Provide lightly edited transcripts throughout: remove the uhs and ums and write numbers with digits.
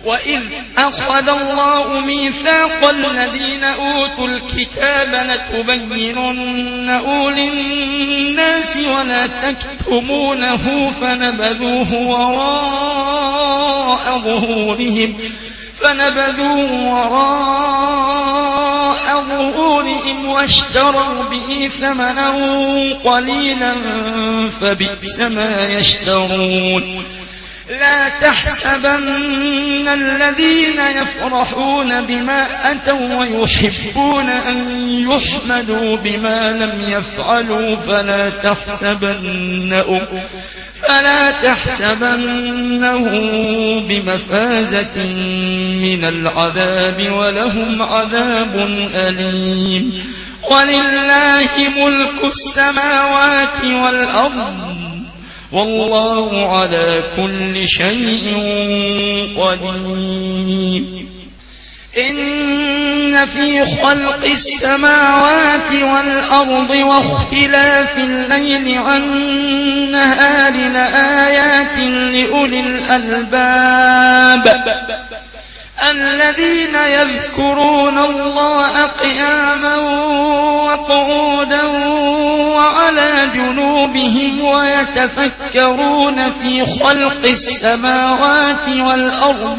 وإذ أخذ الله ميثاق الذين أوتوا الكتاب لتبيننه للناس ولا تكتمونه فنبذوه وراء ظهورهم واشتروا به ثمنا قليلا فبئس ما يشترون لا تحسبن الذين يفرحون بما أتوا ويحبون أن يحمدوا بما لم يفعلوا فلا تحسبنه بمفازة من العذاب ولهم عذاب أليم ولله ملك السماوات والأرض والله على كل شيء قدير إن في خلق السماوات والأرض واختلاف الليل والنهار لآيات لأولي الألباب الذين يذكرون الله قياما وقعودا وعلى جنوبهم ويتفكرون في خلق السماوات والأرض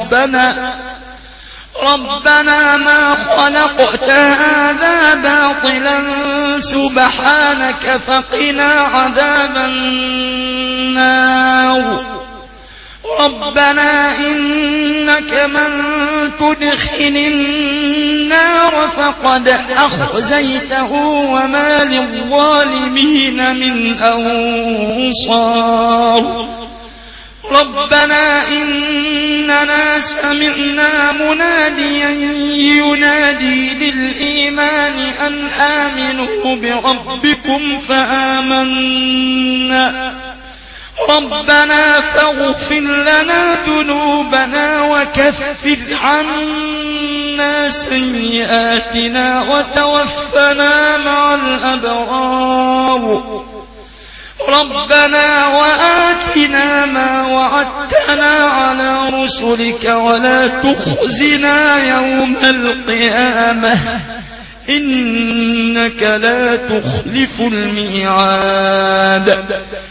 ربنا ما خلقت هذا باطلا سبحانك فقنا عذاب النار ربنا إنك من تدخل النار فقد أخزيته وما للظالمين من أنصار ربنا إننا سمعنا مناديا ينادي للإيمان أن آمنوا بربكم فآمنا ربنا فاغفر لنا ذنوبنا وكفر عنا سيئاتنا وتوفنا مع الأبرار ربنا وآتنا ما وعدتنا على رسلك ولا تخزنا يوم القيامة إنك لا تخلف الميعاد